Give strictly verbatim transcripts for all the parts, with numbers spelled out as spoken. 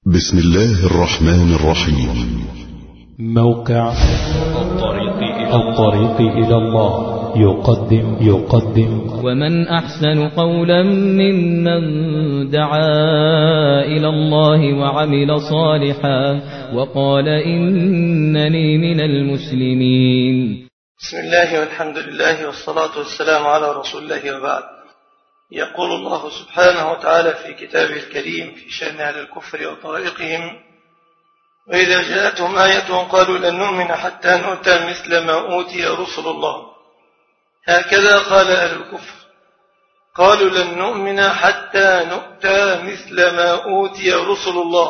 بسم الله الرحمن الرحيم. موقع الطريق إلى, الطريق إلى الله يقدم يقدم ومن أحسن قولا ممن دعا إلى الله وعمل صالحا وقال إنني من المسلمين. بسم الله والحمد لله والصلاة والسلام على رسول الله وبعد. يقول الله سبحانه وتعالى في كتابه الكريم في شأن أهل الكفر وطرائقهم: وإذا جاءتهم آية قالوا لن نؤمن حتى نؤتى مثل ما أوتي رسل الله. هكذا قال أهل الكفر، قالوا لن نؤمن حتى نؤتى مثل ما أوتي رسل الله.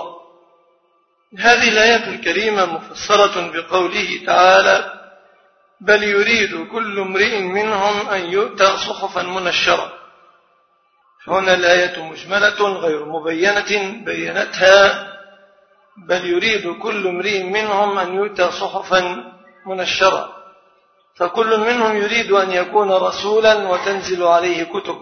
هذه الآية الكريمة مفسرة بقوله تعالى: بل يريد كل امرئ منهم أن يؤتى صحفا منشرة. هنا الآية مجملة غير مبينة بينتها بل يريد كل امرئ منهم أن يؤتى صحفا منشرة، فكل منهم يريد أن يكون رسولا وتنزل عليه كتب.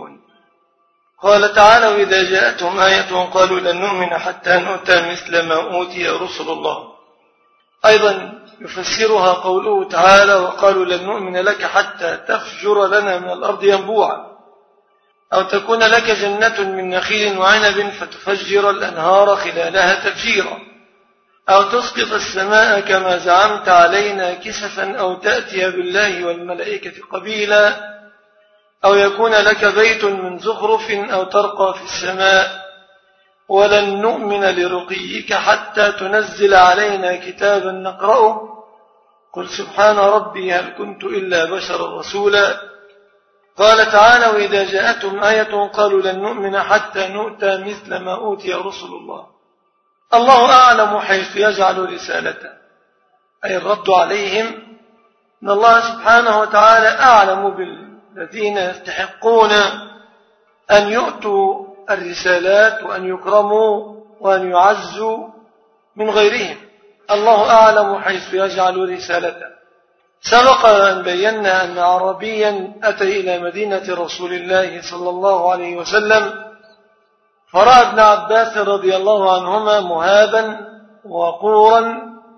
قال تعالى: وإذا جاءتهم آية قالوا لن نؤمن حتى نؤتى مثل ما أوتي رسل الله. أيضا يفسرها قوله تعالى: وقالوا لن نؤمن لك حتى تفجر لنا من الأرض ينبوعا، أو تكون لك جنة من نخيل وعنب فتفجر الأنهار خلالها تفجيرا، أو تسقط السماء كما زعمت علينا كسفا، أو تأتي بالله والملائكة قبيلا، أو يكون لك بيت من زخرف، أو ترقى في السماء، ولن نؤمن لرقيك حتى تنزل علينا كتابا نقرأه، قل سبحان ربي هل كنت إلا بشرا رسولا. قال تعالى: وإذا جاءتهم آية قالوا لن نؤمن حتى نؤتى مثل ما أوتي رسل الله. الله أعلم حيث يجعل رسالته، أي الرد عليهم أن الله سبحانه وتعالى أعلم بالذين يستحقون أن يؤتوا الرسالات وأن يكرموا وأن يعزوا من غيرهم. الله أعلم حيث يجعل رسالته. سبق أن بينا أن عربيا أتى إلى مدينة رسول الله صلى الله عليه وسلم، فرأى ابن عباس رضي الله عنهما مهابا وقورا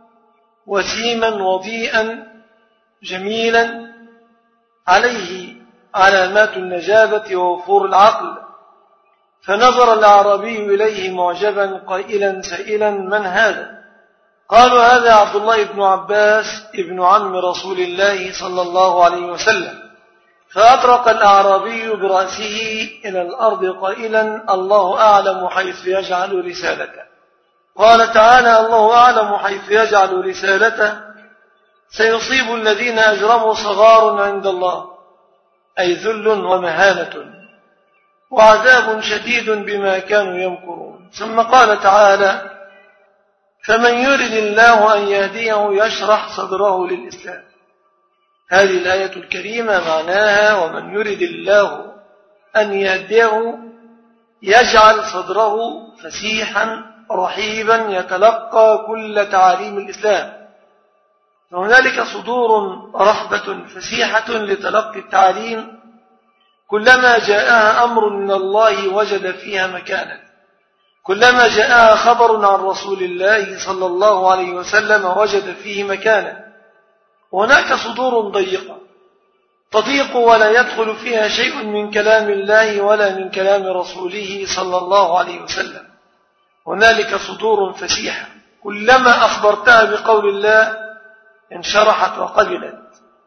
وسيما وضيئا جميلا عليه علامات النجابة ووفور العقل، فنظر الأعرابي إليه معجبا قائلا سائلا: من هذا؟ قالوا: هذا عبد الله بن عباس ابن عم رسول الله صلى الله عليه وسلم. فأطرق الأعرابي برأسه إلى الأرض قائلا: الله أعلم حيث يجعل رسالته. قال تعالى: الله أعلم حيث يجعل رسالته، سيصيب الذين أجرموا صغار عند الله، أي ذل ومهانة وعذاب شديد بما كانوا يمكرون. ثم قال تعالى: فمن يرد الله أن يهديه يشرح صدره للإسلام. هذه الآية الكريمة معناها: ومن يرد الله أن يهديه يجعل صدره فسيحا رحيبا يتلقى كل تعاليم الإسلام. فهنالك صدور رحبة فسيحة لتلقي التعاليم، كلما جاءها أمر من الله وجد فيها مكانا، كلما جاءها خبر عن رسول الله صلى الله عليه وسلم وجد فيه مكانا. هناك صدور ضيقة تضيق ولا يدخل فيها شيء من كلام الله ولا من كلام رسوله صلى الله عليه وسلم. هنالك صدور فسيحة كلما أخبرتها بقول الله انشرحت وقبلت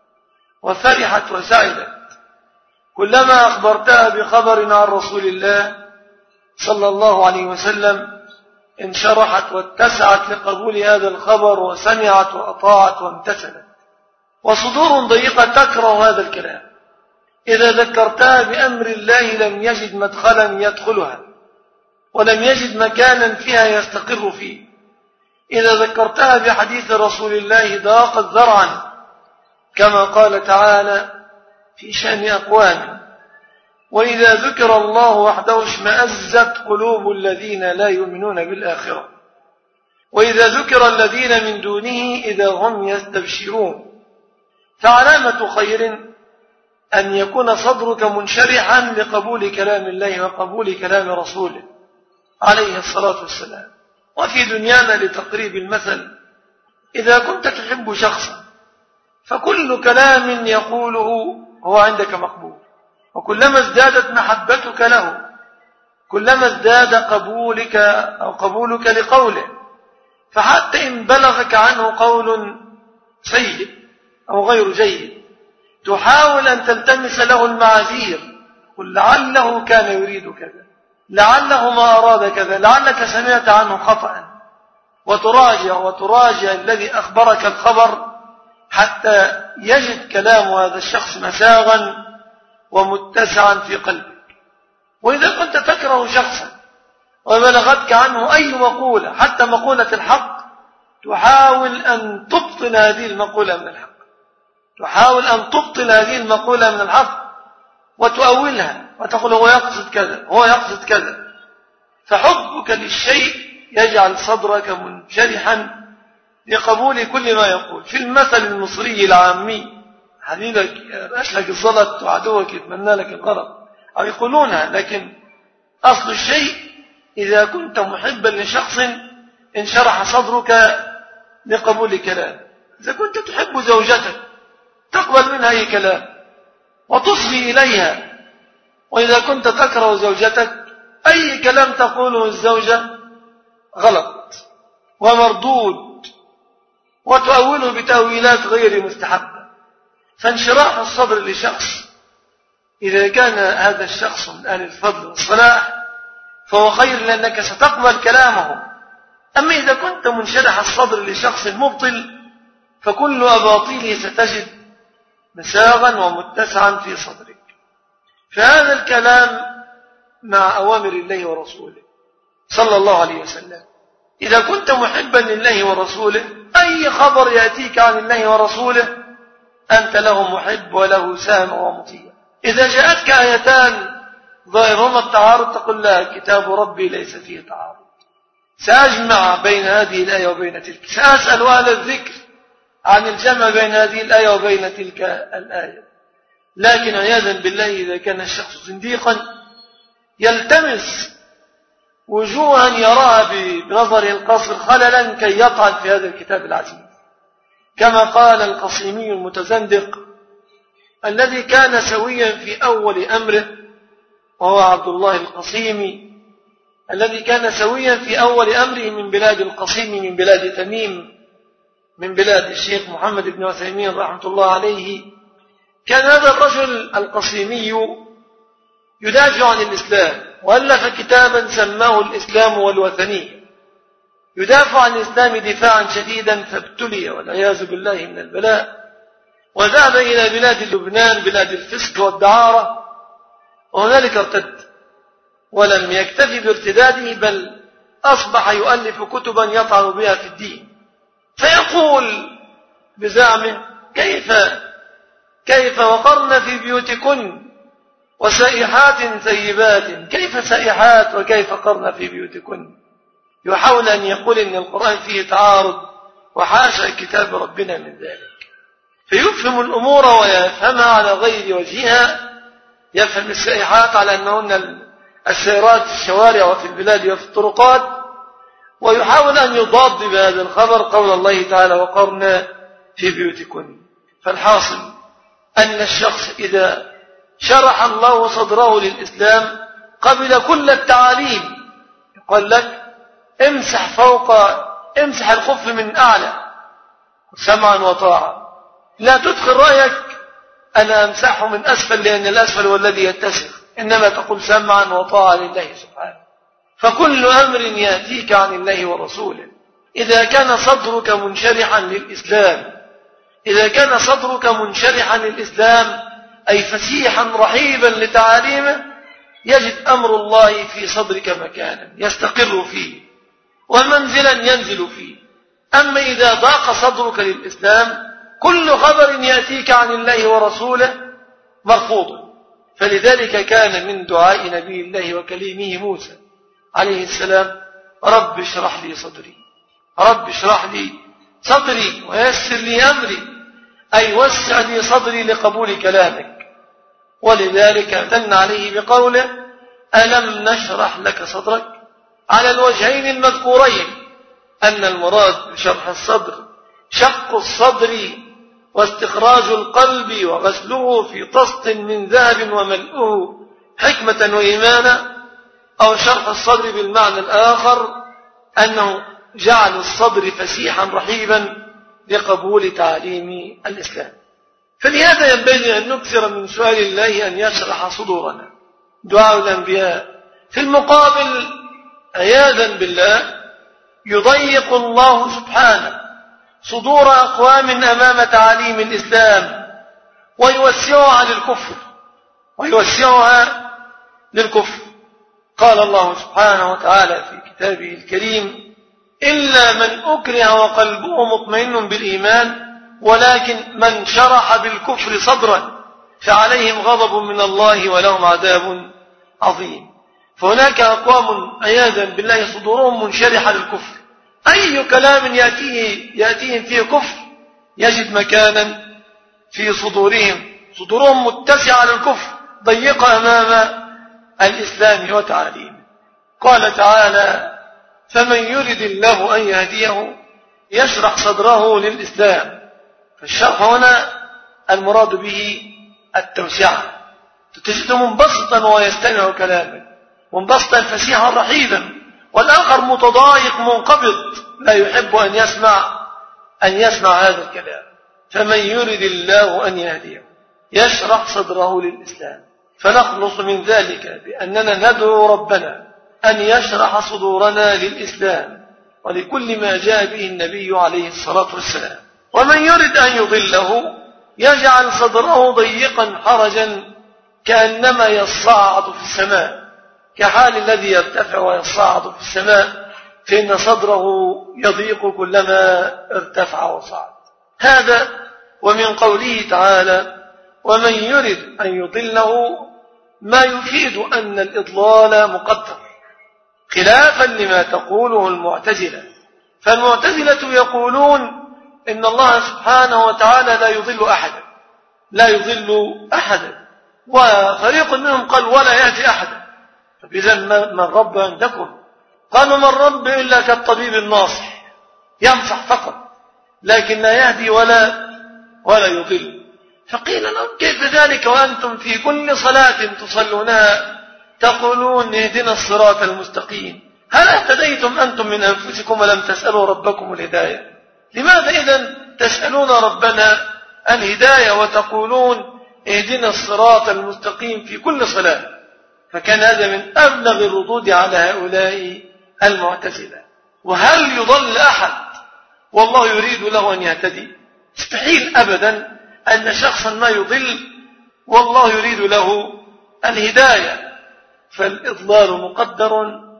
وفرحت وسعدت، كلما أخبرتها بخبر عن رسول الله صلى الله عليه وسلم انشرحت واتسعت لقبول هذا الخبر وسمعت وأطاعت وامتثلت. وصدور ضيقة تكره هذا الكلام، إذا ذكرتها بأمر الله لم يجد مدخلا يدخلها ولم يجد مكانا فيها يستقر فيه. إذا ذكرتها بحديث رسول الله ضاقت ذرعا، كما قال تعالى في شأن أقوام: وإذا ذكر الله وحده اشمأزت قلوب الذين لا يؤمنون بالآخرة، وإذا ذكر الذين من دونه إذا هم يستبشرون. فعلامة خير أن يكون صدرك منشرحا لقبول كلام الله وقبول كلام رسوله عليه الصلاة والسلام. وفي دنيانا لتقريب المثل إذا كنت تحب شخصا فكل كلام يقوله هو عندك مقبول، وكلما ازدادت محبتك له كلما ازداد قبولك أو قبولك لقوله، فحتى إن بلغك عنه قول سيء أو غير جيد تحاول أن تلتمس له المعاذير، قل لعله كان يريد كذا، لعله ما أراد كذا، لعلك سمعت عنه خطأ، وتراجع وتراجع الذي أخبرك الخبر حتى يجد كلام هذا الشخص مساغا ومتسعا في قلبك. وإذا كنت تكره شخصا وبلغتك عنه أي مقولة حتى مقولة الحق تحاول أن تبطل هذه المقولة من الحق، تحاول أن تبطل هذه المقولة من الحق وتؤولها وتقول هو يقصد كذا هو يقصد كذا. فحبك للشيء يجعل صدرك منشرحا لقبول كل ما يقول. في المثل المصري العامي حبيبك أشلك الزلط وعدوك يتمنى لك الغرض أو يقولونها، لكن أصل الشيء إذا كنت محبا لشخص انشرح صدرك لقبول كلام. إذا كنت تحب زوجتك تقبل منها أي كلام وتصغي إليها، وإذا كنت تكره زوجتك أي كلام تقوله الزوجة غلط ومردود وتؤوله بتأويلات غير مستحبة. فانشراح الصدر لشخص إذا كان هذا الشخص من أهل الفضل والصلاح فهو خير لأنك ستقبل كلامه. أما إذا كنت منشرح الصدر لشخص مبطل فكل أباطيله ستجد مساغا ومتسعا في صدرك. فهذا الكلام مع أوامر الله ورسوله صلى الله عليه وسلم. إذا كنت محبا لله ورسوله أي خبر يأتيك عن الله ورسوله أنت له محب وله سامع ومطيع. إذا جاءتك آيتان ظاهرهما التعارض تقول لا، كتاب ربي ليس فيه تعارض، سأجمع بين هذه الآية وبين تلك، سأسأل أهل الذكر عن الجمع بين هذه الآية وبين تلك الآية. لكن عياذا بالله إذا كان الشخص زنديقا يلتمس وجوها يراها بنظره القاصر خللا كي يطعن في هذا الكتاب العزيز، كما قال القصيمي المتزندق الذي كان سويا في أول أمره، وهو عبد الله القصيمي الذي كان سويا في أول أمره من بلاد القصيم من بلاد تميم من بلاد الشيخ محمد بن عثيمين رحمة الله عليه. كان هذا الرجل القصيمي يدافع عن الإسلام وألف كتابا سماه الإسلام والوثنية، يدافع عن الإسلام دفاعا شديدا فابتلي والعياذ بالله من البلاء، وذهب إلى بلاد لبنان بلاد الفسق والدعارة، وهنالك ارتد ولم يكتفي بارتداده بل أصبح يؤلف كتبا يطعن بها في الدين. فيقول بزعمه كيف كيف وقرن في بيوتكن وسائحات ثيبات، كيف سائحات وكيف قرن في بيوتكن؟ يحاول أن يقول إن القرآن فيه تعارض وحاشا كتاب ربنا من ذلك، فيفهم الأمور ويفهمها على غير وجهها. يفهم السائحات على أنهن السيرات في الشوارع وفي البلاد وفي الطرقات، ويحاول أن يضاد بهذا الخبر قول الله تعالى وقرن في بيوتكن. فالحاصل أن الشخص إذا شرح الله صدره للإسلام قبل كل التعاليم. يقول لك امسح فوق امسح الخف من أعلى سمعا وطاعة، لا تدخل رأيك أنا أمسحه من أسفل لأن الأسفل هو الذي يتسخ، إنما تقول سمعا وطاعة لله سبحانه. فكل أمر يأتيك عن الله ورسوله إذا كان صدرك منشرحا للإسلام إذا كان صدرك منشرحا للإسلام أي فسيحا رحيبا لتعاليمه يجد أمر الله في صدرك مكانا يستقر فيه ومنزلا ينزل فيه. أما إذا ضاق صدرك للإسلام كل خبر يأتيك عن الله ورسوله مرفوض. فلذلك كان من دعاء نبي الله وكليمه موسى عليه السلام رب اشرح لي صدري رب اشرح لي صدري ويسر لي أمري، أي وسع لي صدري لقبول كلامك. ولذلك امتن عليه بقوله ألم نشرح لك صدرك على الوجهين المذكورين، أن المراد بشرح الصدر شق الصدر واستخراج القلب وغسله في طست من ذهب وملؤه حكمة وإيمانا، أو شرح الصدر بالمعنى الآخر أنه جعل الصدر فسيحا رحيبا لقبول تعليم الإسلام. فلهذا ينبغي أن نكثر من سؤال الله أن يشرح صدورنا، دعاء الأنبياء. في المقابل عياذا بالله يضيق الله سبحانه صدور أقوام أمام تعاليم الإسلام ويوسعها للكفر ويوسعها للكفر. قال الله سبحانه وتعالى في كتابه الكريم: إلا من أكره وقلبه مطمئن بالإيمان ولكن من شرح بالكفر صدرا فعليهم غضب من الله ولهم عذاب عظيم. فهناك أقوام عياذا بالله صدورهم منشرحة للكفر، أي كلام يأتيه يأتيهم فيه كفر يجد مكانا في صدورهم، صدورهم متسعة للكفر ضيقة أمام الإسلام وتعاليمه. قال تعالى: فمن يرد الله أن يهديه يشرح صدره للإسلام. فالشرح هنا المراد به التوسعة، تجده منبسطا ويستمع كلاما منبسطا فسيحا رحيبا، والآخر متضايق منقبض لا يحب أن يسمع أن يسمع هذا الكلام. فمن يرد الله أن يهديه يشرح صدره للإسلام. فنخلص من ذلك بأننا ندعو ربنا أن يشرح صدورنا للإسلام ولكل ما جاء به النبي عليه الصلاة والسلام. ومن يرد أن يضله يجعل صدره ضيقا حرجا كأنما يصعد في السماء، كحال الذي يرتفع ويصعد في السماء، فإن صدره يضيق كلما ارتفع وصعد. هذا ومن قوله تعالى: ومن يرد أن يضله ما يفيد أن الإضلال مقدر، خلافا لما تقوله المعتزلة. فالمعتزلة يقولون إن الله سبحانه وتعالى لا يضل أحدا لا يضل أحدا وفريق منهم قال ولا يهدي أحدا. فإذا ما الرب عندكم؟ قالوا ما الرب إلا كالطبيب الناصح، ينصح فقط لكن لا يهدي ولا ولا يضل. فقيل لهم كيف ذلك وأنتم في كل صلاة تصلونها تقولون اهدنا الصراط المستقيم؟ هل اهتديتم أنتم من أنفسكم ولم تسألوا ربكم الهداية؟ لماذا إذن تسألون ربنا الهداية وتقولون اهدنا الصراط المستقيم في كل صلاة؟ فكان هذا من أبلغ الردود على هؤلاء المعتزلة. وهل يضل أحد والله يريد له أن يهتدي؟ مستحيل أبدا أن شخصا ما يضل والله يريد له الهداية. فالإضلال مقدر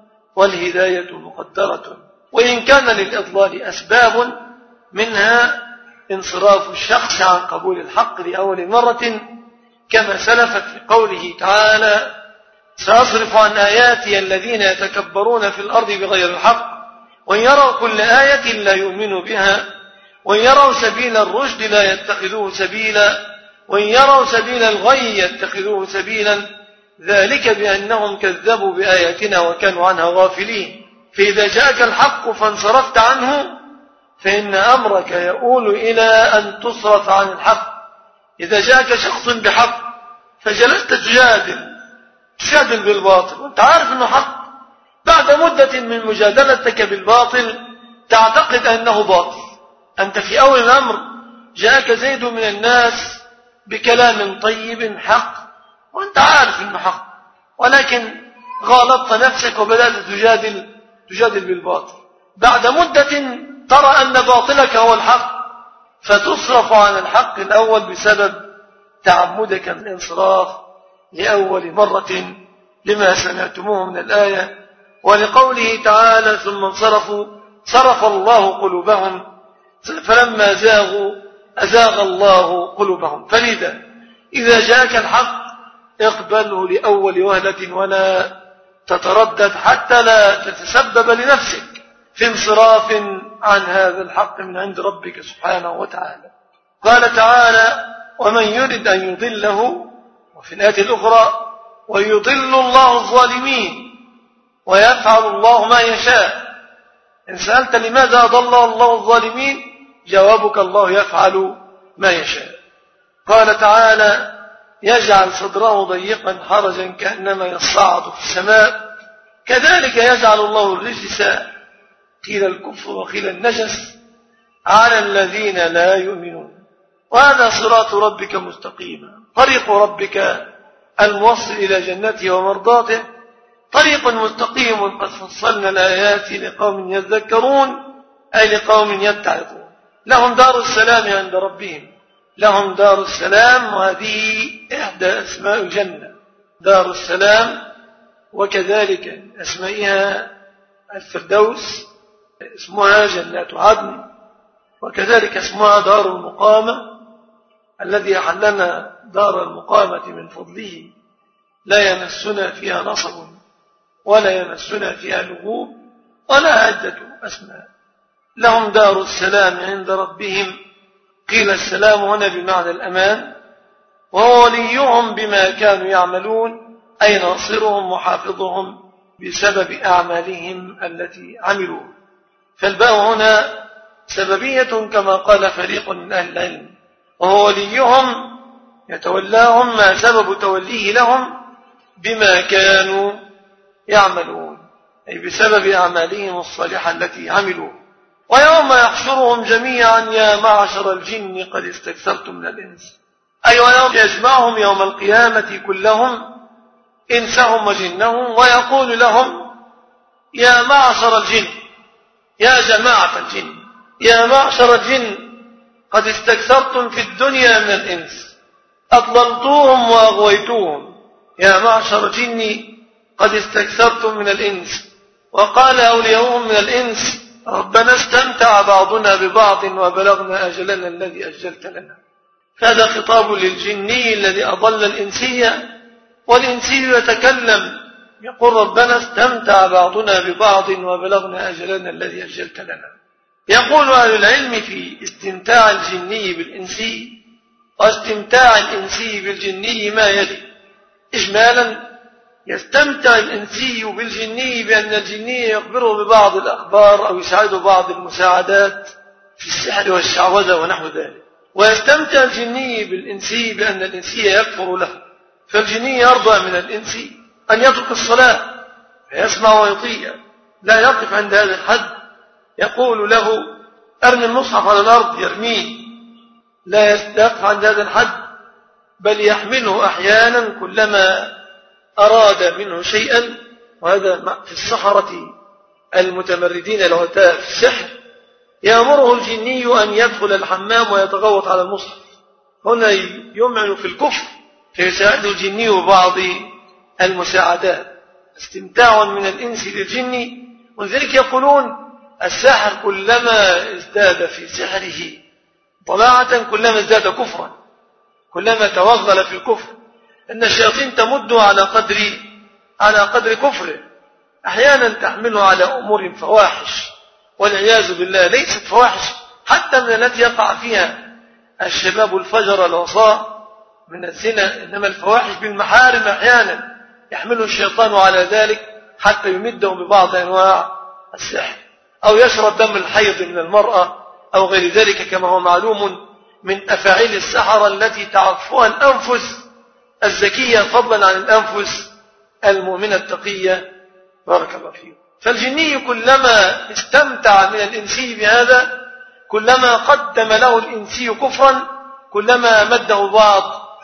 والهداية مقدرة، وإن كان للإضلال أسباب منها انصراف الشخص عن قبول الحق لأول مرة كما سلفت في قوله تعالى: سأصرف عن آياتي الذين يتكبرون في الأرض بغير الحق وإن يروا كل آية لا يؤمنوا بها وإن يروا سبيل الرشد لا يتخذوه سبيلا وإن يروا سبيل الغي يتخذوه سبيلا ذلك بأنهم كذبوا بآياتنا وكانوا عنها غافلين. فإذا جاءك الحق فانصرفت عنه فإن أمرك يؤول إلى أن تصرف عن الحق. إذا جاءك شخص بحق فجلست تجادل تجادل بالباطل وانت عارف أنه حق، بعد مدة من مجادلتك بالباطل تعتقد أنه باطل. أنت في أول الأمر جاءك زيد من الناس بكلام طيب حق وانت عارف أنه حق، ولكن غالطت نفسك وبدأت تجادل تجادل بالباطل. بعد مدة ترى أن باطلك هو الحق فتصرف عن الحق الأول بسبب تعمدك الانصراف لأول مرة لما سمعتموه من الآية ولقوله تعالى: ثم انصرفوا صرف الله قلوبهم فلما زاغوا أزاغ الله قلوبهم. فلذا إذا جاءك الحق اقبله لأول وهلة ولا تتردد حتى لا تتسبب لنفسك في انصراف عن هذا الحق من عند ربك سبحانه وتعالى. قال تعالى: ومن يرد أن يضله، وفي الآية الأخرى: ويضل الله الظالمين ويفعل الله ما يشاء. إن سألت لماذا أضل الله الظالمين جوابك الله يفعل ما يشاء. قال تعالى يجعل صدره ضيقا حرجا كأنما يصعد في السماء كذلك يجعل الله الرجس قيل الكفر وقيل النجس على الذين لا يؤمنون. وهذا صراط ربك مستقيما طريق ربك الموصل إلى جنته ومرضاته طريق مستقيم قد فصلنا الآيات لقوم يذكرون أي لقوم يتعظون. لهم دار السلام عند ربهم لهم دار السلام وهذه إحدى أسماء الجنة دار السلام وكذلك أسمائها الفردوس اسمها جنات عدن وكذلك اسمها دار المقامة الذي أحلنا دار المقامة من فضله لا يمسنا فيها نصب ولا يمسنا فيها لغوب ولا عدة أسماء. لهم دار السلام عند ربهم قيل السلام هنا بمعنى الأمان وهو وليهم بما كانوا يعملون أي ناصرهم وحافظهم بسبب أعمالهم التي عملوا. فالباء هنا سببية كما قال فريق من أهل العلم وهو وليهم يتولاهم ما سبب توليه لهم بما كانوا يعملون أي بسبب أعمالهم الصالحة التي عملوا. ويوم يحشرهم جميعا يا معشر الجن قد استكثرتم من الإنس أي ويوم يجمعهم يوم القيامة كلهم إنسهم وجنهم ويقول لهم يا معشر الجن يا جماعة الجن يا معشر الجن قد استكثرتم في الدنيا من الإنس أضللتوهم وأغويتوهم يا معشر الجن قد استكثرتم من الإنس. وقال أولياؤهم من الإنس ربنا استمتع بعضنا ببعض وبلغنا أجلنا الذي أجلت لنا. هذا خطاب للجني الذي أضل الإنسية والإنسي يتكلم يقول ربنا استمتع بعضنا ببعض وبلغنا أجلنا الذي أجلت لنا. يقول أهل العلم في استمتاع الجني بالإنسي واستمتاع الإنسي بالجني ما يلي. إجمالا يستمتع الإنسي بالجني بأن الجني يخبره ببعض الأخبار أو يساعده بعض المساعدات في السحر والشعوذة ونحو ذلك. ويستمتع الجني بالإنسي بأن الإنسي يكفر له فالجني يرضى من الإنسي أن يترك الصلاة فيسمع ويطيع لا يقف عند هذا الحد يقول له أرمي المصحف على الأرض يرميه لا يقف عند هذا الحد بل يحمله أحيانا كلما أراد منه شيئا. وهذا في السحرة المتمردين العتاة في السحر يأمره الجني أن يدخل الحمام ويتغوط على المصحف. هنا يمعن في الكفر فيساعده الجني وبعض المساعدات. استمتاع من الإنس للجن. ولذلك يقولون الساحر كلما ازداد في سحره طلاعة كلما ازداد كفرا كلما توغل في الكفر. أن الشياطين تمد على قدر على قدر كفره أحيانا تحمله على أمور فواحش والعياذ بالله ليست فواحش حتى من التي يقع فيها الشباب الفجر العصاة من الزنا إنما الفواحش بالمحارم أحيانا يحمله الشيطان على ذلك حتى يمدهم ببعض أنواع السحر أو يشرب دم الحيض من المرأة أو غير ذلك كما هو معلوم من أفاعيل السحرة التي تعرفها الأنفس الزكية فضلا عن الأنفس المؤمنة التقية. بارك الله فيه. فالجني كلما استمتع من الإنسي بهذا كلما قدم له الإنسي كفرا كلما مده بعض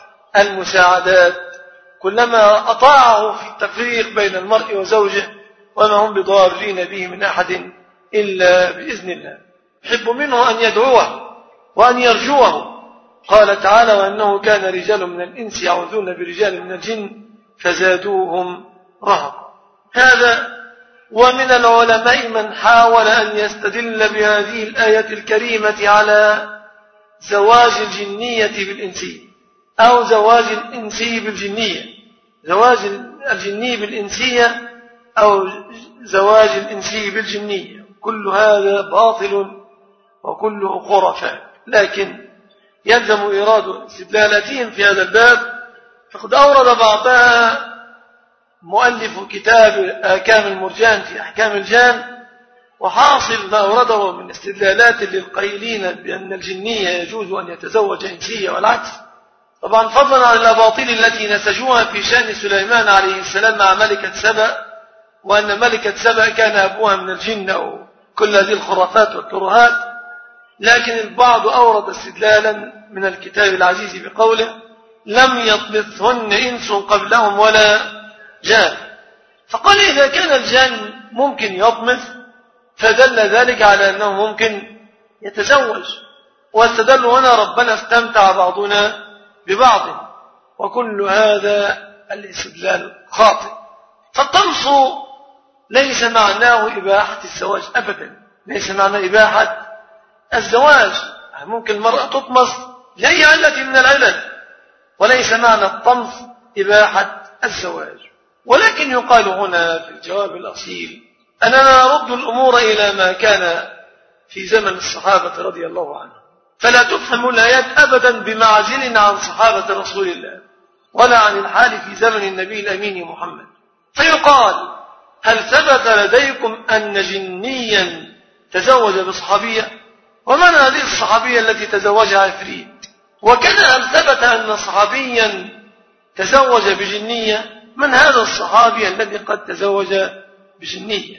المساعدات كلما أطاعه في التفريق بين المرء وزوجه وما هم بضارين به من أحد إلا بإذن الله. يحب منه أن يدعوه وأن يرجوه. قال تعالى وأنه كان رجال من الإنس يعوذون برجال من الجن فزادوهم رهقا. هذا ومن العلماء من حاول أن يستدل بهذه الآية الكريمة على زواج الجنية بالإنسي أو زواج الإنسي بالجنية زواج الجني بالإنسية أو زواج الإنسي بالجنية. كل هذا باطل وكله خرافات لكن يلزم إيراد استدلالاتهم في هذا الباب. فقد أورد بعضها مؤلف كتاب آكام المرجان في أحكام الجان وحاصل ما أورده من استدلالات للقائلين بأن الجنية يجوز أن يتزوج إنسية والعكس، طبعا فضلا عن الأباطيل التي نسجوها في شأن سليمان عليه السلام مع ملكة سبأ، وأن ملكة سبأ كان أبوها من الجن أو كل هذه الخرافات والترهات. لكن البعض أورد استدلالا من الكتاب العزيز بقوله لم يطمثهن إنس قبلهم ولا جان، فقال إذا كان الجان ممكن يطمث فدل ذلك على أنه ممكن يتزوج، واستدل هنا ربنا استمتع بعضنا ببعض، وكل هذا الاستدلال خاطئ. فالطمس ليس معناه إباحة الزواج أبدا، ليس معناه إباحة الزواج، ممكن المرأة تطمس لأي علة من العلل، وليس معنى الطمس إباحة الزواج. ولكن يقال هنا في الجواب الأصيل أننا نرد الأمور إلى ما كان في زمن الصحابة رضي الله عنهم، فلا تفهم الآيات أبدا بمعزل عن صحابة رسول الله ولا عن الحال في زمن النبي الأمين محمد. فيقال هل ثبت لديكم أن جنيا تزوج بصحابية؟ ومن هذه الصحابية التي تزوجها عفريت؟ وكذا هل ثبت أن صحابيا تزوج بجنية؟ من هذا الصحابي الذي قد تزوج بجنية؟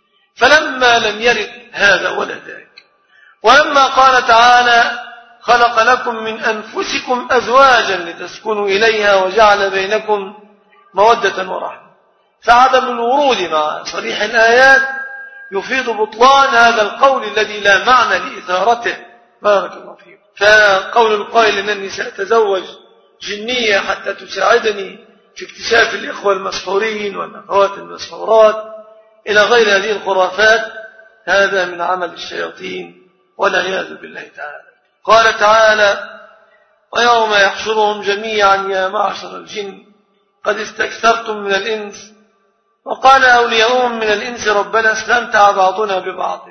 فلما لم يرد هذا ولا ذاك، ولما قال تعالى خلق لكم من أنفسكم أزواجا لتسكنوا إليها وجعل بينكم مودة ورحمة، فعدم الورود مع صريح الآيات يفيد بطلان هذا القول الذي لا معنى لإثارته. بارك الله فيكم. فقول القائل أنني سأتزوج جنية حتى تساعدني في اكتشاف الإخوة المسحورين والأخوات المسحورات إلى غير هذه الخرافات، هذا من عمل الشياطين والعياذ بالله تعالى. قال تعالى ويوم يحشرهم جميعا يا معشر الجن قد استكثرتم من الإنس وقال أولياؤهم من الإنس ربنا استمتع بعضنا ببعض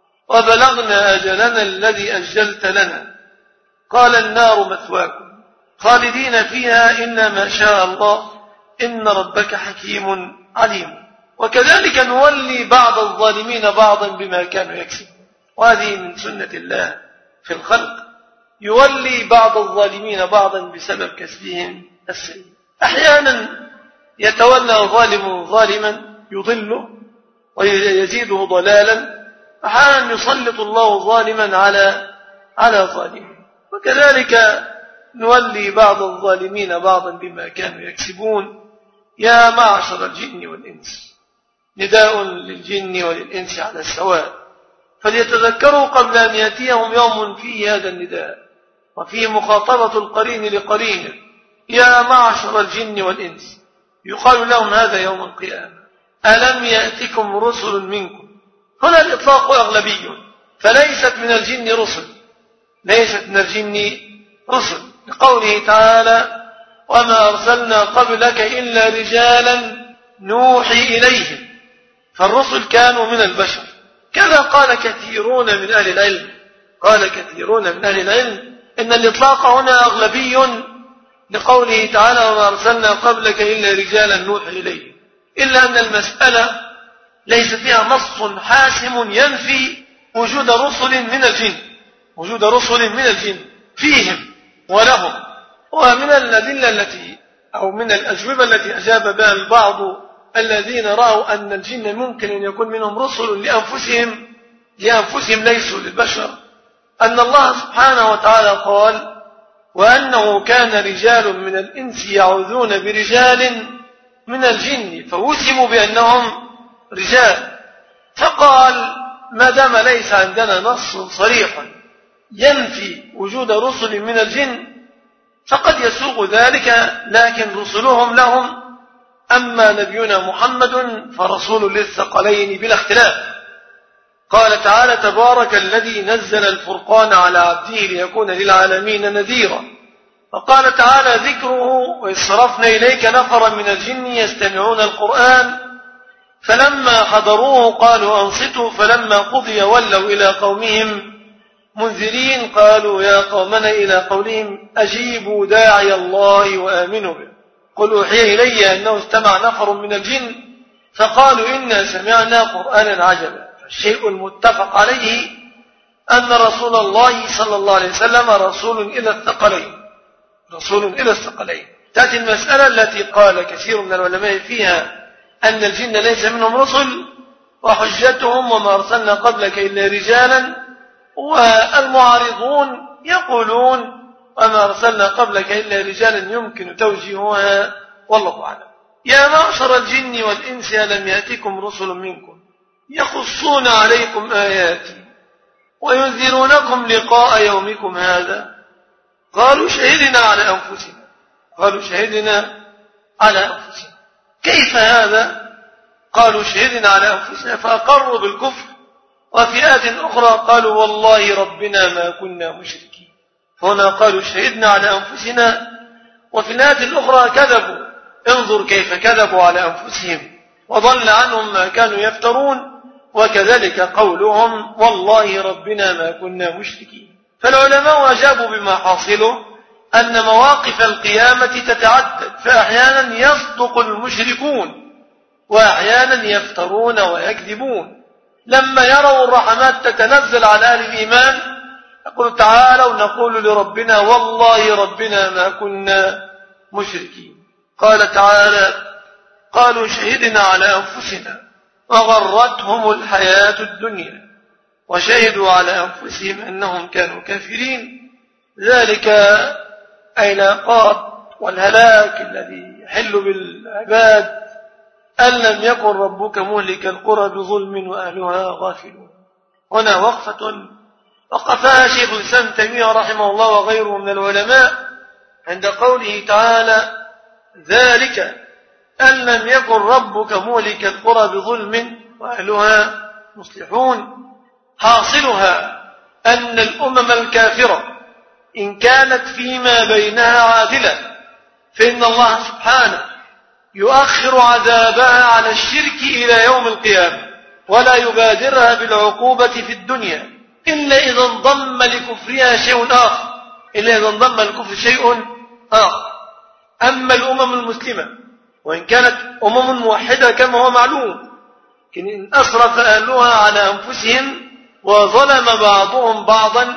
وبلغنا أجلنا الذي أجلت لنا قال النار مثواكم خالدين فيها إن ما شاء الله إن ربك حكيم عليم. وكذلك نولي بعض الظالمين بعضا بما كانوا يكسبون، وهذه من سنة الله في الخلق، يولي بعض الظالمين بعضا بسبب كسبهم السيء. أحيانا يتولى ظالم ظالما يضله ويزيده ضلالا، أحيانا يسلط الله ظالما على على ظالم، وكذلك نولي بعض الظالمين بعضا بما كانوا يكسبون. يا معشر الجن والإنس نداء للجن وللإنس على السواء، فليتذكروا قبل أن يأتيهم يوم فيه هذا النداء وفيه مخاطبة القرين لقرينه. يا معشر الجن والإنس يقال لهم هذا يوم القيامة ألم يأتكم رسل منكم؟ هنا الإطلاق أغلبي، فليست من الجن رسل، ليست من الجن رسل، لقوله تعالى وما أرسلنا قبلك إلا رجالا نوحي إليهم، فالرسل كانوا من البشر. كذا قال كثيرون من أهل العلم، قال كثيرون من أهل العلم إن الإطلاق هنا أغلبي لقوله تعالى وما أرسلنا قبلك إلا رجالا نوحي إليهم، إلا أن المسألة ليس فيها نص حاسم ينفي وجود رسل من الجن، وجود رسل من الجن فيهم ولهم. ومن الأدلة التي أو من الأجوبة التي أجاب بها البعض الذين رأوا أن الجن ممكن أن يكون منهم رسل لأنفسهم لأنفسهم ليسوا للبشر، أن الله سبحانه وتعالى قال وأنه كان رجال من الإنس يعوذون برجال من الجن فوسموا بأنهم رجال، فقال ما دام ليس عندنا نص صريح ينفي وجود رسل من الجن فقد يسوق ذلك، لكن رسلهم لهم، أما نبينا محمد فرسول للثقلين بلا اختلاف. قال تعالى تبارك الذي نزل الفرقان على عبده ليكون للعالمين نذيرا. وقال تعالى ذكره وإذ صرفنا إليك نفرا من الجن يستمعون القرآن فلما حضروه قالوا أنصتوا فلما قضي ولوا إلى قومهم منذرين قالوا يا قومنا إلى قولهم أجيبوا داعي الله وآمنوا به قل أوحي إلي أنه استمع نفر من الجن فقالوا إنا سمعنا قرآنا عجبا الشيء المتفق عليه أن رسول الله صلى الله عليه وسلم رسول إلى الثقلين رسول إلى الثقلين. تأتي المسألة التي قال كثير من العلماء فيها أن الجن ليس منهم رسل، وحجتهم وما أرسلنا قبلك إلا رجالا، والمعارضون يقولون وما أرسلنا قبلك إلا رجالا يمكن توجيهها، والله أعلم. يا معشر الجن والإنس ألم يأتكم رسل منكم يقصون عليكم آياتي وينذرونكم لقاء يومكم هذا قالوا شهدنا على أنفسنا قالوا شهدنا على أنفسنا كيف هذا؟ قالوا شهدنا على أنفسنا فأقروا بالكفر، وفي آية أخرى قالوا والله ربنا ما كنا مشركين. هنا قالوا شهدنا على أنفسنا، وفي الآية الأخرى كذبوا. انظر كيف كذبوا على أنفسهم وضل عنهم ما كانوا يفترون، وكذلك قولهم والله ربنا ما كنا مشركين. فالعلماء أجابوا بما حاصله أن مواقف القيامة تتعدد، فأحيانا يصدق المشركون وأحيانا يفترون ويكذبون. لما يروا الرحمات تتنزل على أهل الإيمان يقول تعالوا نقول لربنا والله ربنا ما كنا مشركين. قال تعالى قالوا شهدنا على أنفسنا وغرتهم الحياة الدنيا وشهدوا على أنفسهم أنهم كانوا كافرين. ذلك أي العقاب والهلاك الذي يحل بالعباد أن لم يكن ربك مهلك القرى بظلم وأهلها غافلون. هنا وقفة وقفها شيخ الإسلام تيمية رحمه الله وغيره من العلماء عند قوله تعالى ذلك أن لم يكن ربك مهلك القرى بظلم وأهلها مصلحون. حاصلها أن الأمم الكافرة إن كانت فيما بينها عادلة فإن الله سبحانه يؤخر عذابها على الشرك إلى يوم القيامة ولا يبادرها بالعقوبة في الدنيا إلا إذا انضم لكفرها شيء آخر إلا إذا انضم لكفر شيء آخر. أما الأمم المسلمة وإن كانت أمم موحدة كما هو معلوم، لكن إن أسرف أهلها على أنفسهم وظلم بعضهم بعضا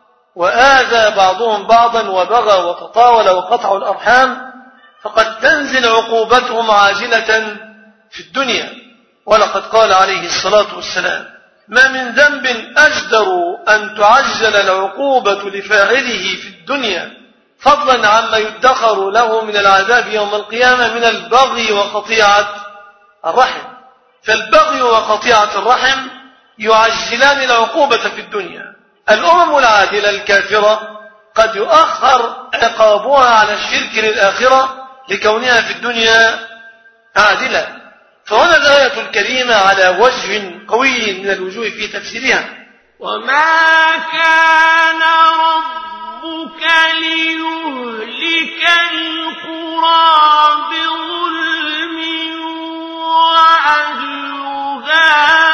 وآذى بعضهم بعضا وبغى وتطاول وقطعوا الأرحام فقد تنزل عقوبتهم عاجلة في الدنيا. ولقد قال عليه الصلاة والسلام ما من ذنب أجدر أن تعجل العقوبة لفاعله في الدنيا فضلا عما يدخر له من العذاب يوم القيامة من البغي وقطيعة الرحم. فالبغي وقطيعة الرحم يعجلان العقوبة في الدنيا. الأمم العادلة الكافرة قد يؤخر عقابها على الشرك للآخرة لكونها في الدنيا عادلة. فهنا الآية الكريمة على وجه قوي من الوجوه في تفسيرها وما كان ربك ليهلك القرى بظلم وأهلها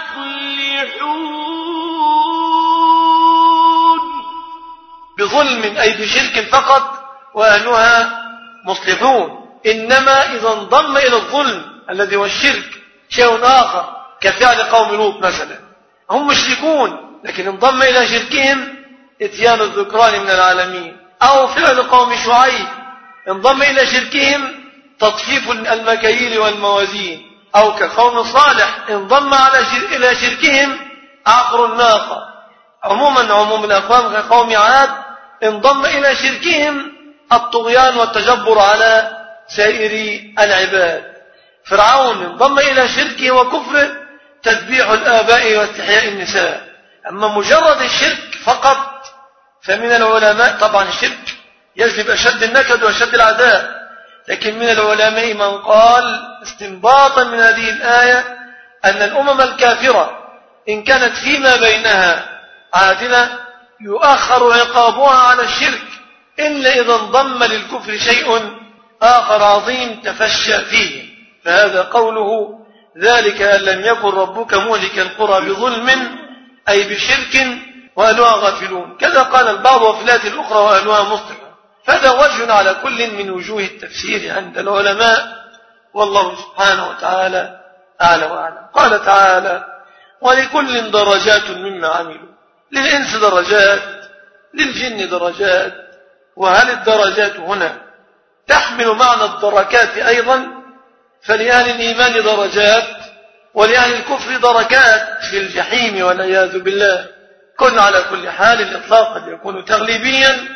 مصلحون. بظلم أي بشرك فقط وأهلها مصلحون. إنما إذا انضم إلى الظلم الذي هو الشرك شيء آخر كفعل قوم لوط مثلا، هم مشركون لكن انضم إلى شركهم اتيان الذكران من العالمين، أو فعل قوم شعيب انضم إلى شركهم تطفيف المكاييل والموازين، أو كقوم صالح انضم على شر... إلى شركهم عقر الناقة. عموما عموم الأقوام كقوم عاد انضم إلى شركهم الطغيان والتجبر على سائر العباد. فرعون انضم إلى شركه وكفره تذبيح الآباء واستحياء النساء. أما مجرد الشرك فقط فمن العلماء، طبعا الشرك يجلب أشد النكد وأشد العذاب، لكن من العلماء من قال استنباطا من هذه الآية أن الأمم الكافرة إن كانت فيما بينها عادلة يؤخر عقابها على الشرك إلا إذا انضم للكفر شيء آخر عظيم تفشى فيه. فهذا قوله ذلك أن لم يكن ربك مهلك القرى بظلم أي بشرك وأهلها غافلون. كذا قال البعض وفي الآية الأخرى وأهلها مصلحون. فهذا وجه على كل من وجوه التفسير عند العلماء، والله سبحانه وتعالى أعلى وأعلم. قال تعالى ولكل درجات مما عملوا. للإنس درجات، للجن درجات. وهل الدرجات هنا تحمل معنى الدركات أيضا؟ فلأهل الإيمان درجات، ولأهل الكفر دركات في الجحيم والعياذ بالله. كن على كل حال الإطلاق قد يكون تغليبيا.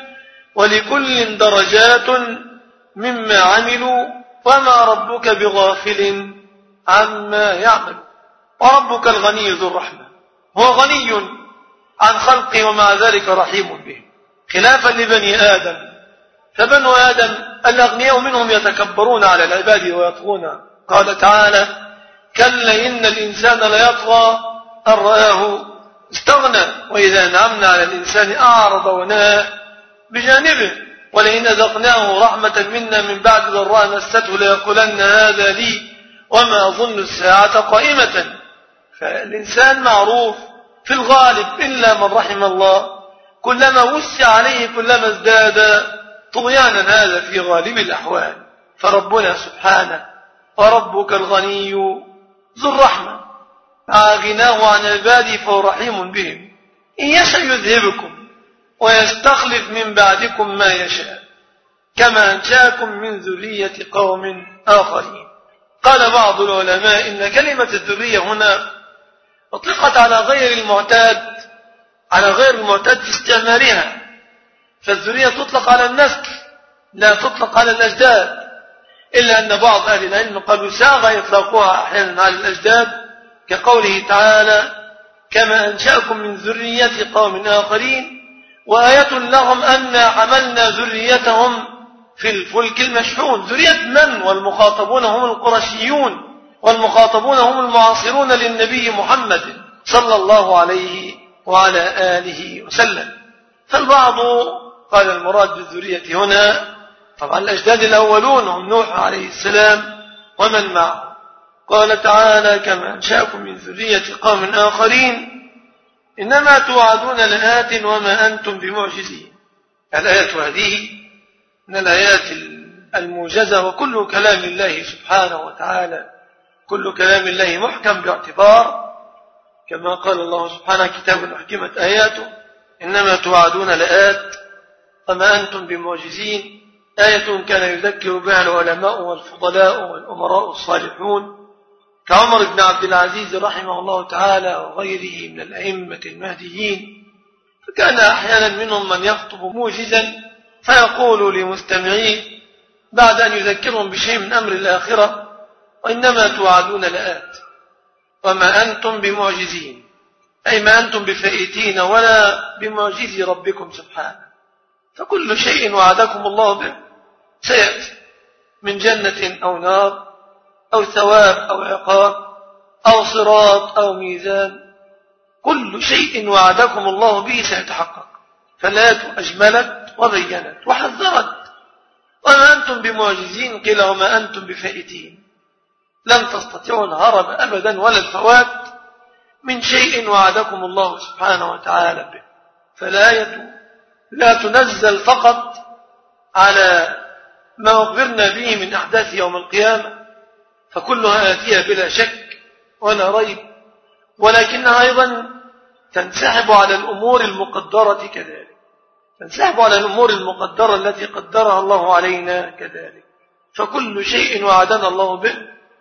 ولكل درجات مما عملوا وما ربك بغافل عما يعمل. وربك الغني ذو الرحمة، هو غني عن خلقه ومع ذلك رحيم به، خلافا لبني آدم. فبنو آدم الأغنياء منهم يتكبرون على العباد ويطغون. قال تعالى: كلا إن الإنسان ليطغى أن رآه استغنى وإذا نعمنا على الإنسان أعرض ونأى بجانبه ولئن أذقناه رحمة منا من بعد ضراء مسته ليقولن هذا لي وما أظن الساعة قائمة. فالإنسان معروف في الغالب إلا من رحم الله كلما وسع عليه كلما ازداد طغيانا، هذا في غالب الأحوال. فربنا سبحانه وربك الغني ذو الرحمة مع غناه عن عباده فهو رحيم بهم. إن يشاء يذهبكم ويستخلف من بعدكم ما يشاء كما أنشأكم من ذرية قوم آخرين. قال بعض العلماء إن كلمة الذرية هنا أطلقت على غير المعتاد على غير المعتاد في استعمالها، فالذرية تطلق على النسل لا تطلق على الأجداد، إلا أن بعض أهل العلم قالوا ساغ إطلاقها أحيانا على الأجداد كقوله تعالى: كما أنشأكم من ذرية قوم آخرين وآية لهم أنا حملنا ذريتهم في الفلك المشحون. ذرية من؟ والمخاطبون هم القرشيون، والمخاطبون هم المعاصرون للنبي محمد صلى الله عليه وعلى آله وسلم. فالبعض قال المراد بالذرية هنا طبعا الأجداد الأولون هم نوح عليه السلام ومن معه. قال تعالى: كما أنشأكم من ذرية قوم آخرين إنما توعدون لآت وما أنتم بمعجزين. الآية هذه من الآيات الموجزة، وكل كلام الله سبحانه وتعالى كل كلام الله محكم باعتبار كما قال الله سبحانه: كتاب أحكمت آياته إنما توعدون لآت وما أنتم بمعجزين. آية كان يذكر بها العلماء والفضلاء والأمراء الصالحون كعمر بن عبد العزيز رحمه الله تعالى وغيره من الأئمة المهديين. فكان أحيانا منهم من يخطب موجزا فيقول لمستمعيه بعد أن يذكرهم بشيء من أمر الآخرة: وإنما توعدون لآت وما أنتم بمعجزين، أي ما أنتم بفائتين ولا بمعجز ربكم سبحانه. فكل شيء وعدكم الله به سيأتي من جنة أو نار أو ثواب أو عقاب أو صراط أو ميزان، كل شيء وعدكم الله به سيتحقق. فالآيات أجملت وبينت وحذرت: وما أنتم بمعجزين، قيل وما أنتم بفائتين، لن تستطيعوا الهرب أبدا ولا الفوات من شيء وعدكم الله سبحانه وتعالى به. فالآية لا تنزل فقط على ما أخبرنا به من أحداث يوم القيامة، فكلها آتية بلا شك ولا ريب، ولكنها أيضا تنسحب على الأمور المقدرة كذلك، تنسحب على الأمور المقدرة التي قدرها الله علينا كذلك. فكل شيء وعدنا الله به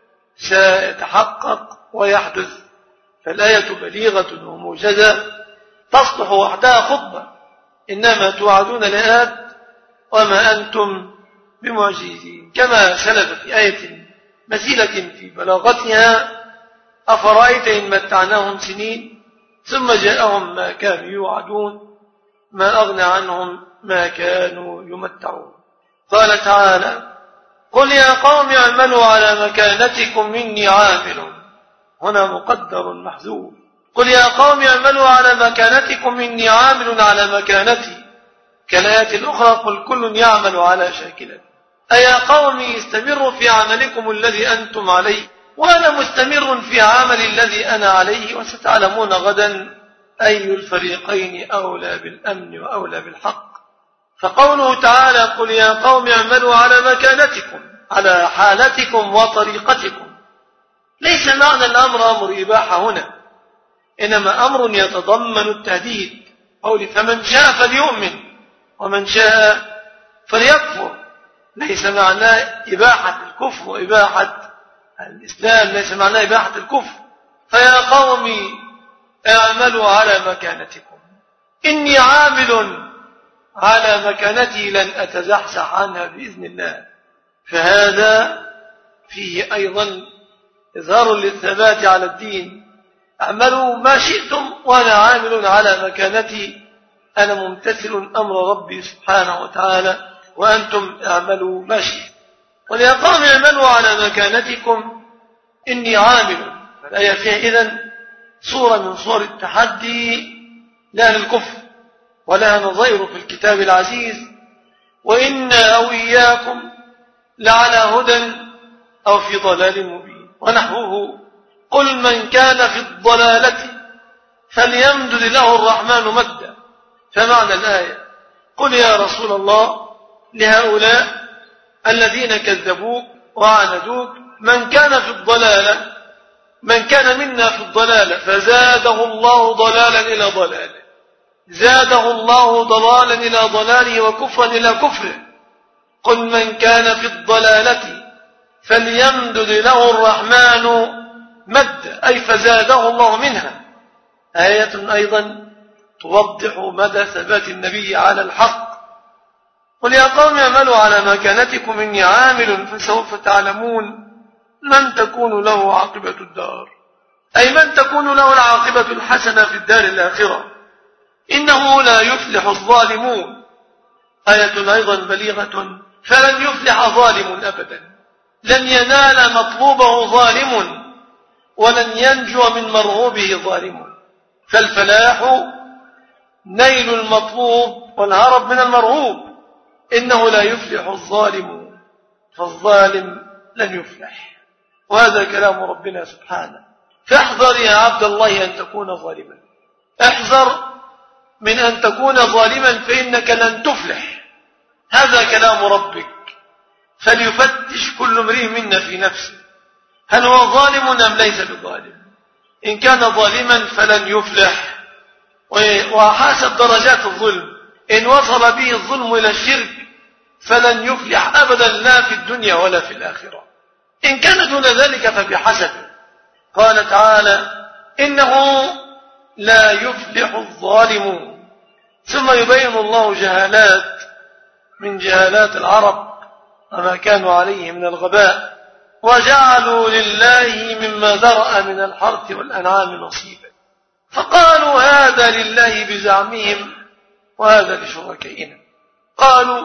سيتحقق ويحدث. فالآية بليغة وموجزة تصلح وحدها خطبة: إنما توعدون لآت وما أنتم بمعجزين. كما سلف في آية مثيلة في بلاغتها: أفرأيت إن متعناهم سنين ثم جاءهم ما كانوا يوعدون ما أغنى عنهم ما كانوا يمتعون. قال تعالى: قل يا قوم اعملوا على مكانتكم إني عامل. هنا مقدر محذوف. قل يا قوم اعملوا على مكانتكم إني عامل على مكانتي. كالآيات الأخرى: قل كل يعمل على شاكلته. أيا قوم استمروا في عملكم الذي أنتم عليه وأنا مستمر في عمل الذي أنا عليه، وستعلمون غدا أي الفريقين أولى بالأمن وأولى بالحق. فقوله تعالى: قل يا قوم اعملوا على مكانتكم، على حالتكم وطريقتكم، ليس معنى الأمر أمر إباحة هنا، إنما أمر يتضمن التهديد، قول فمن شاء فليؤمن ومن شاء فليكفر. ليس معناه إباحة الكفر وإباحة الإسلام، ليس معناه إباحة الكفر. فيا قوم اعملوا على مكانتكم إني عامل على مكانتي لن أتزحزح عنها بإذن الله. فهذا فيه أيضا إظهار للثبات على الدين. اعملوا ما شئتم وأنا عامل على مكانتي، أنا ممتثل أمر ربي سبحانه وتعالى، وأنتم اعملوا ما شئتم. ويا قوم اعملوا على مكانتكم إني عامل. فالآية فيها إذن صورة من صور التحدي لأهل الكفر، ولها نظير في الكتاب العزيز: وإنا أو إياكم لعلى هدى أو في ضلال مبين. ونحوه: قل من كان في الضلالة فليمدد له الرحمن مدا. فمعنى الآية: قل يا رسول الله لهؤلاء الذين كذبوك وعاندوك، من كان في الضلالة، من كان منا في الضلالة فزاده الله ضلالا إلى ضلاله، زاده الله ضلالا إلى ضلاله وكفرا إلى كفره. قل من كان في الضلالة فليمدد له الرحمن مد، أي فزاده الله منها. آية أيضا توضح مدى ثبات النبي على الحق. قل يا قوم اعملوا على مكانتكم إني عامل فسوف تعلمون من تكون له عاقبة الدار، أي من تكون له العاقبة الحسنة في الدار الآخرة، إنه لا يفلح الظالمون. آية أيضا بليغة: فلن يفلح ظالم أبدا، لن ينال مطلوبه ظالم، ولن ينجو من مرغوبه ظالم. فالفلاح نيل المطلوب والهرب من المرغوب، إنه لا يفلح الظالم، فالظالم لن يفلح. وهذا كلام ربنا سبحانه. فاحذر يا عبد الله أن تكون ظالما، احذر من أن تكون ظالما فإنك لن تفلح. هذا كلام ربك. فليفتش كل امرئ منا في نفسه هل هو ظالم أم ليس بظالم. إن كان ظالما فلن يفلح، وحسب درجات الظلم، إن وصل به الظلم إلى الشرك فلن يفلح أبدا، لا في الدنيا ولا في الآخرة. إن كان دون ذلك فبحسبه. قال تعالى: إنه لا يفلح الظالمون. ثم يبين الله جهالات من جهالات العرب وما كانوا عليه من الغباء: وجعلوا لله مما ذرأ من الحرث والأنعام نصيبا، فقالوا هذا لله بزعمهم وهذا لشركائنا. قالوا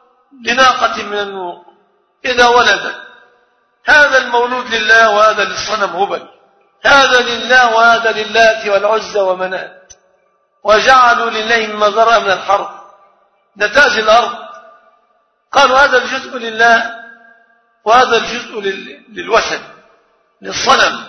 لناقة من النوق إذا ولدت، هذا المولود لله وهذا للصنم هبل، هذا لله وهذا للات والعزى ومنات. وجعلوا لله مما ذرأ من الحرث، نتاج الأرض، قالوا هذا الجزء لله وهذا الجزء للوثن للصنم.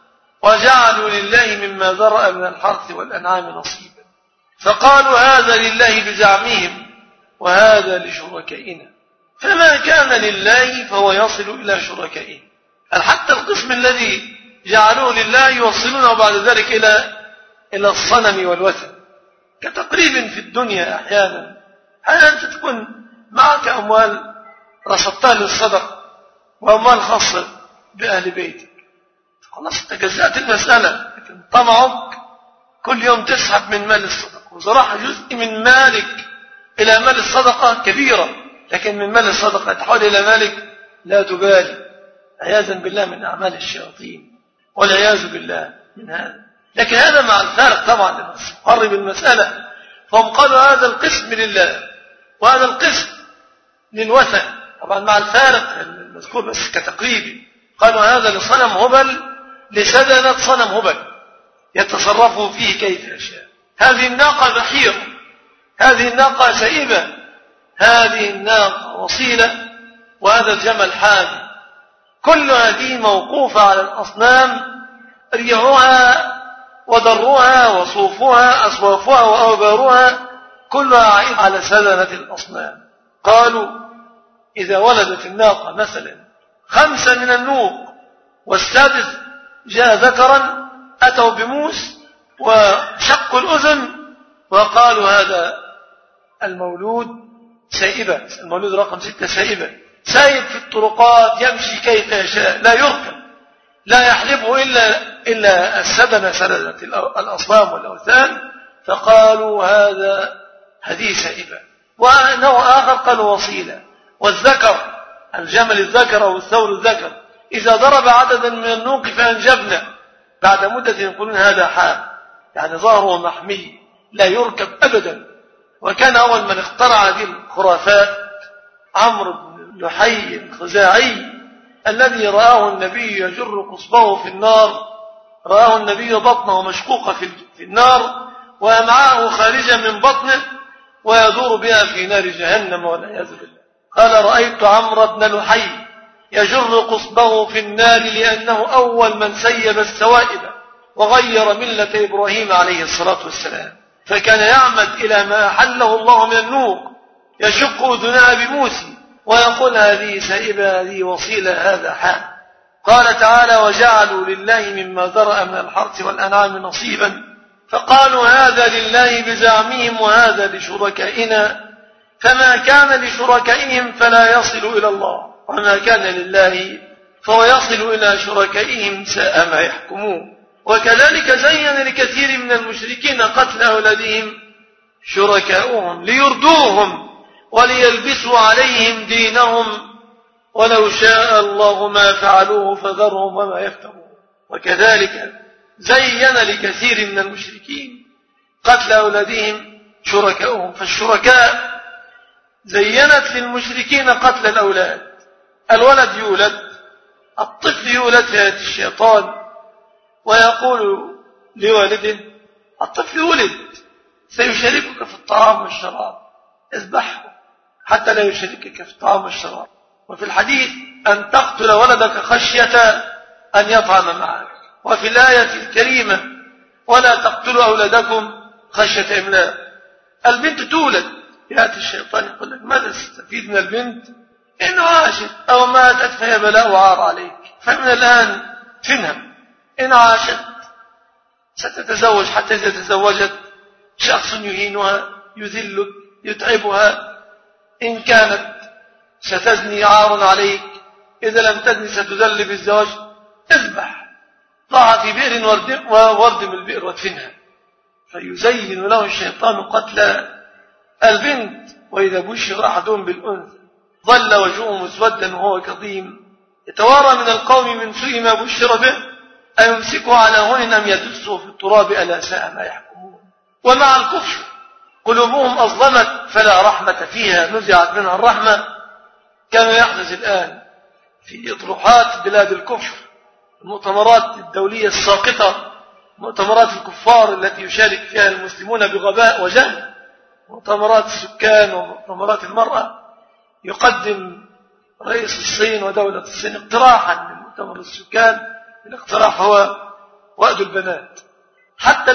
وجعلوا لله مما ذرأ من الحرث والأنعام نصيبا، فقالوا هذا لله بزعمهم وهذا لشركائنا. فما كان لله فهو يصل إلى شركائه. حتى القسم الذي جعلوه لله يوصلونه بعد ذلك إلى إلى الصنم والوثن، كتقريب في الدنيا. أحيانا أحيانا تكون معك أموال رصدتها للصدق وأموال خاصة بأهل بيتك، خلاص تجزأت المسألة، لكن طمعك كل يوم تسحب من مال الصدقة، وصراحة جزء من مالك إلى مال الصدقة كبيرة، لكن من مال الصدقة تحول إلى مالك لا تبالي، عياذا بالله من أعمال الشياطين والعياذ بالله من هذا. لكن هذا مع الفارق طبعا قرب المسألة. فهم قالوا هذا القسم لله وهذا القسم للوثن، طبعا مع الفارق المذكور بس كتقريبي. قالوا هذا لصنم هبل لسدنة صنم هبل يتصرفوا فيه كيف يشاء. هذه الناقة بحيرة، هذه الناقة سائبة، هذه الناقة وصيلة، وهذا الجمل حامي. كل هذه موقوفة على الأصنام، ريعها وضرها وصوفها أصوافها وأوبارها كلها عائد على سدنة الأصنام. قالوا إذا ولدت الناقة مثلا خمسة من النوق والسادس جاء ذكرا، أتوا بموس وشقوا الأذن وقالوا هذا المولود سائبة، المولود رقم ستة سائبة، سائب في الطرقات يمشي كيف يشاء لا يركب، لا يحلبه إلا, إلا السدنة سدنة الأصنام والأوثان، فقالوا هذا هذه سائبة. ونوع آخر قالوا وصيلة. والذكر الجمل الذكر أو الثور الذكر إذا ضرب عددا من النوق فأنجبنا بعد مدة يقولون هذا حام، يعني ظهره محمي لا يركب أبدا. وكان أول من اخترع هذه الخرافات عمرو بن لحي الخزاعي الذي رآه النبي يجر قصبه في النار، رآه النبي بطنه مشقوقة في النار وأمعاءه خارجة من بطنه ويدور بها في نار جهنم والعياذ بالله. قال رأيت عمرو بن لحي يجر قصبه في النار لأنه أول من سيب السوائب وغير ملة إبراهيم عليه الصلاة والسلام، فكان يعمد إلى ما أحله الله من النور، يشق أذنها بموسى ويقول هذه سائبة هذه وصيلة هذا حام. قال تعالى وجعلوا لله مما ذرأ من الحرث والأنعام نصيبا فقالوا هذا لله بزعمهم وهذا لشركائنا، فما كان لشركائهم فلا يصل إلى الله وما كان لله فهو يصل إلى شركائهم ساء ما يحكمون. وكذلك زين لكثير من المشركين قتل أولادهم شركاؤهم ليردوهم وليلبسوا عليهم دينهم ولو شاء الله ما فعلوه فذرهم وما يفترون. وكذلك زين لكثير من المشركين قتل أولادهم شركاؤهم، فالشركاء زينت للمشركين قتل الأولاد. الولد يولد، الطفل يولد في يد الشيطان ويقول لوالده الطفل ولد سيشاركك في الطعام والشراب اذبحه حتى لا يشاركك في الطعام والشراب. وفي الحديث أن تقتل ولدك خشية أن يطعم معك. وفي الآية الكريمة ولا تقتلوا أولادكم خشية إملاق. البنت تولد يأتي الشيطان يقول لك ماذا تستفيد من البنت إن عاشت أو ماتت فهي بلاء وعار عليك، فمن الآن تنهم. إن عاشت ستتزوج حتى إذا تزوجت شخص يهينها يذلك يتعبها، إن كانت ستزني عار عليك، إذا لم تزني ستذل بالزواج، اذبح ضعها في بئر واردم البئر وادفنها. فيزين له الشيطان قتل البنت. وإذا بشر أحدهم بالأنثى ظل وجهه مسودا وهو كظيم يتوارى من القوم من سوء ما بشر به أيمسكه على هون أم يدسه في التراب ألا ساء ما يحكمون. ومع الكفر قلوبهم أظلمت فلا رحمة فيها، نزعت منها الرحمة كما يحدث الآن في إطروحات بلاد الكفر، المؤتمرات الدولية الساقطة، مؤتمرات الكفار التي يشارك فيها المسلمون بغباء وجهل، مؤتمرات السكان ومؤتمرات المرأة. يقدم رئيس الصين ودولة الصين اقتراحا لمؤتمر السكان، الاقتراح هو وأد البنات. حتى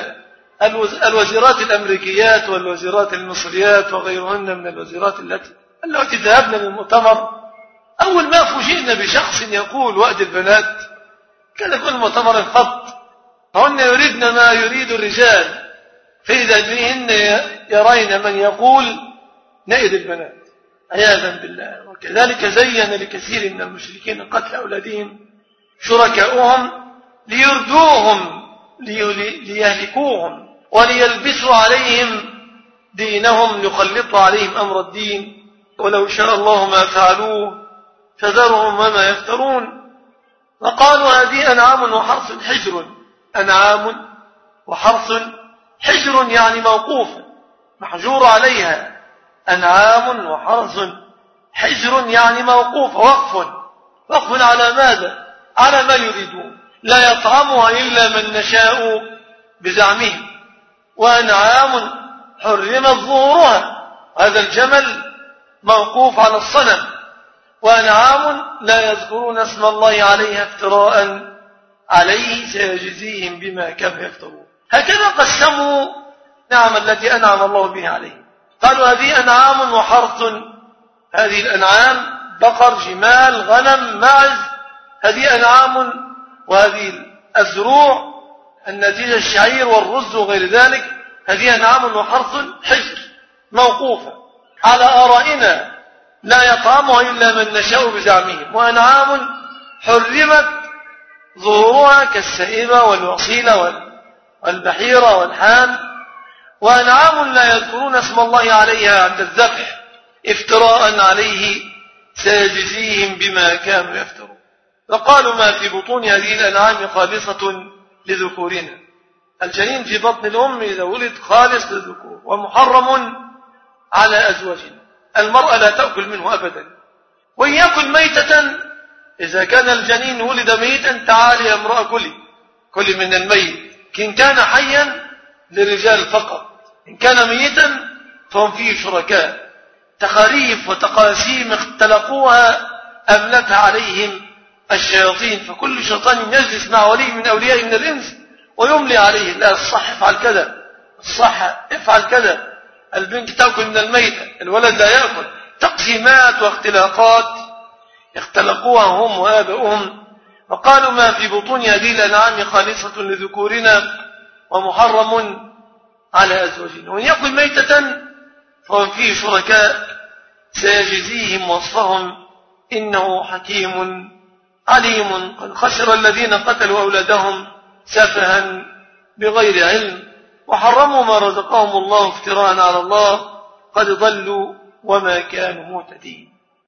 الوزيرات الأمريكيات والوزيرات المصريات وغيرهن من الوزيرات التي التي ذهبنا للمؤتمر أول ما فوجئنا بشخص يقول وأد البنات كان يكون المؤتمر انخط، فهن يريدن ما يريد الرجال، فإذا بهن يرين من يقول نئد البنات عياذا بالله. وكذلك زين لكثير من المشركين قتل أولادهم شركاؤهم ليردوهم ليهلكوهم وليلبسوا عليهم دينهم يخلطوا عليهم أمر الدين ولو شاء الله ما فعلوه فذرهم وما يفترون. وقالوا هذه أنعام وحرث حجر، أنعام وحرث حجر يعني موقوف محجور عليها، أنعام وحرث حجر يعني موقوف وقف. وقف على ماذا؟ على ما يريدون، لا يطعمها إلا من نشاء بزعمهم. وأنعام حرمت ظهورها، هذا الجمل موقوف على الصنم. وأنعام لا يذكرون اسم الله عليها افتراء عليه سيجزيهم بما كانوا يفترون. هكذا قسموا نعم التي أنعم الله بها عليهم. قالوا هذه أنعام وحرث، هذه الأنعام بقر جمال غنم معز، هذه أنعام، وهذه الزروع النتيجة الشعير والرز وغير ذلك، هذه أنعام وحرث حجر موقوفة على آرائنا لا يطعمها إلا من نشاء بزعمهم، وأنعام حرمت ظهورها كالسائبة والوصيلة والبحيرة والحام، وأنعام لا يذكرون اسم الله عليها عند الذبح افتراء عليه سيجزيهم بما كانوا يفترون. فقالوا ما في بطون هذه الأنعام خالصة لذكورنا، الجنين في بطن الأم إذا ولد خالص للذكور ومحرم على أزواجنا، المرأة لا تأكل منه أبدا، وإن يأكل ميتة إذا كان الجنين ولد ميتا تعالي يا امرأة كلي كلي من الميت، إن كان حيا للرجال فقط، إن كان ميتا فهم فيه شركاء. تخاريف وتقاسيم اختلقوها أملتها عليهم الشياطين، فكل شيطان يجلس مع ولي من أولياء من الإنس ويملي عليه، لا الصح افعل كذا، الصح افعل كذا، البنت تأكل من الميتة، الولد لا يأكل. تقسيمات واختلاقات اختلقوها هم وآباؤهم. وقالوا ما في بطون هذه الأنعام خالصة لذكورنا ومحرم على أزواجنا، وإن يأكل ميتة فهم فيه شركاء سيجزيهم وصفهم إنه حكيم عليم. قد خسر الذين قتلوا أولادهم سفها بغير علم وحرموا ما رزقهم الله افتراء على الله، قد ضلوا وما كانوا مهتدين.